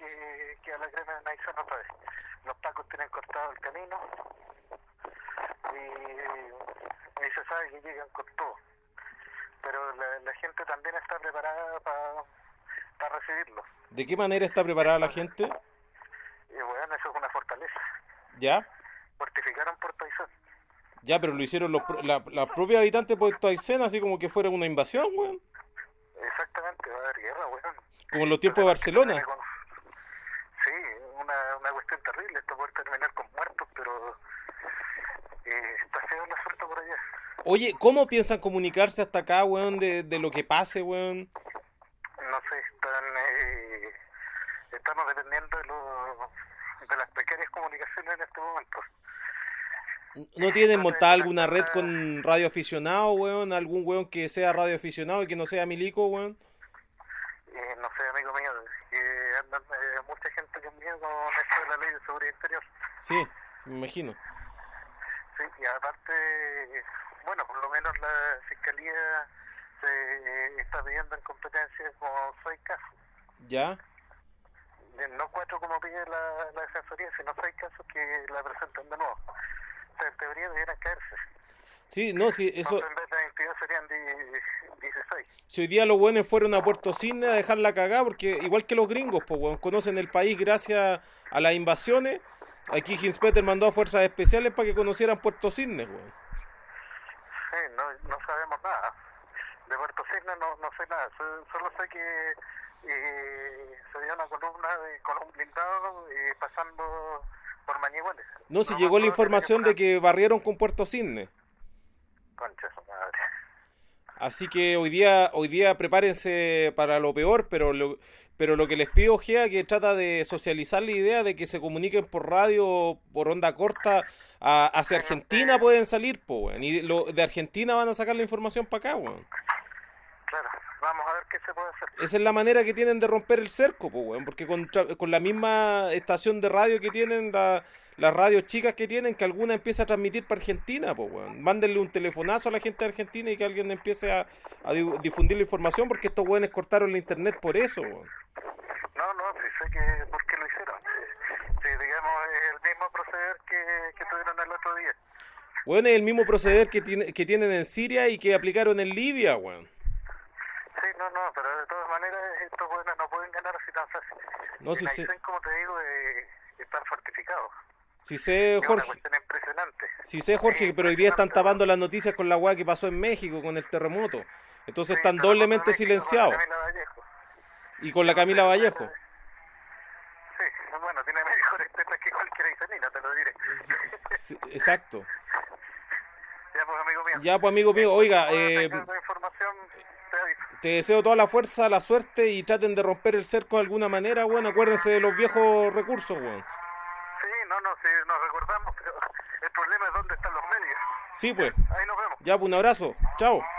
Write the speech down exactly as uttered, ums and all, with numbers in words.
que, que a la grana de Naizán otra vez. Los pacos tienen cortado el camino y, y se sabe que llegan con todo. Pero la, la gente también está preparada para pa recibirlo. ¿De qué manera está preparada la gente? Y bueno, eso es una fortaleza. ¿Ya? Fortificaron Puerto Aysén. Ya, pero lo hicieron los la, la propios habitantes de Puerto Aysén, así como que fuera una invasión, weón. Exactamente, va a haber guerra, weón. Como en los tiempos de Barcelona. Con... Sí, una, una cuestión terrible. Esto puede terminar con muertos, pero eh, está feo el asunto por allá. Oye, ¿cómo piensan comunicarse hasta acá, weón, de, de lo que pase, weón? No sé, están, eh, estamos dependiendo de, lo, de las precarias comunicaciones en este momento. ¿No tienen montada alguna red con radio aficionado, weón? ¿Algún weón que sea radio aficionado y que no sea milico, weón? Eh, no sé, amigo mío, que andan eh, mucha gente con miedo con esto de la ley de seguridad interior. Sí, me imagino. Sí, y aparte, bueno, por lo menos la Fiscalía se eh, está pidiendo en competencia como seis casos. ¿Ya? No cuatro como pide la, la Defensoría, sino seis casos que la presentan de nuevo. O sea, en teoría debieran caerse. Sí, no, sí, eso... Entonces, en vez de veintidós serían dieciséis. Si hoy día los buenos fueron a Puerto Cisne a dejarla cagada, porque igual que los gringos, pues, weón, conocen el país gracias a las invasiones. Aquí Hinspeter mandó a fuerzas especiales para que conocieran Puerto Cisne, weón. Sí, no, no sabemos nada. De Puerto Cisne no, no sé nada. Solo, solo sé que eh, se dio una columna de, con un blindado eh, pasando por Mañiguales. No, si llegó la información de que barrieron con Puerto Cisne. Concha su madre. Así que hoy día hoy día prepárense para lo peor, pero lo, pero lo que les pido, Gea, que trata de socializar la idea de que se comuniquen por radio, por onda corta, a, hacia Argentina pueden salir, po, weón. Y lo, de Argentina van a sacar la información para acá, weón. Claro, vamos a ver qué se puede hacer. Esa es la manera que tienen de romper el cerco, po, weón, porque con, con la misma estación de radio que tienen, la, las radios chicas que tienen, que alguna empiece a transmitir para Argentina, po, weón. Mándenle un telefonazo a la gente de Argentina y que alguien empiece a, a difundir la información, porque estos weones cortaron la internet por eso, weón. No, no, sí sé que por qué lo hicieron. Sí, digamos, es el mismo proceder que, que tuvieron el otro día. Weón, es el mismo proceder que, tiene, que tienen en Siria y que aplicaron en Libia, weón. Sí, no, no, pero de todas maneras estos buenos no pueden ganar así tan fácil. No, si sé, como te digo, eh, están fortificados. Si sé, Jorge. Es una cuestión impresionante. Si sé, Jorge, Sí, pero hoy día están tapando las noticias con la weá que pasó en México, con el terremoto. Entonces sí, están doblemente silenciados. Y con la Camila Vallejo. Sí, bueno, tiene mejores tetas que cualquier isenina, te lo diré. Sí, exacto. Ya pues, amigo mío. Ya pues, amigo mío, oiga, eh, información, te aviso. Te deseo toda la fuerza, la suerte y traten de romper el cerco de alguna manera, bueno, acuérdense de los viejos recursos, weón. Sí, no, no, sí, nos recordamos, pero el problema es dónde están los medios. Sí, pues. Ahí nos vemos. Ya, pues, un abrazo. Chao.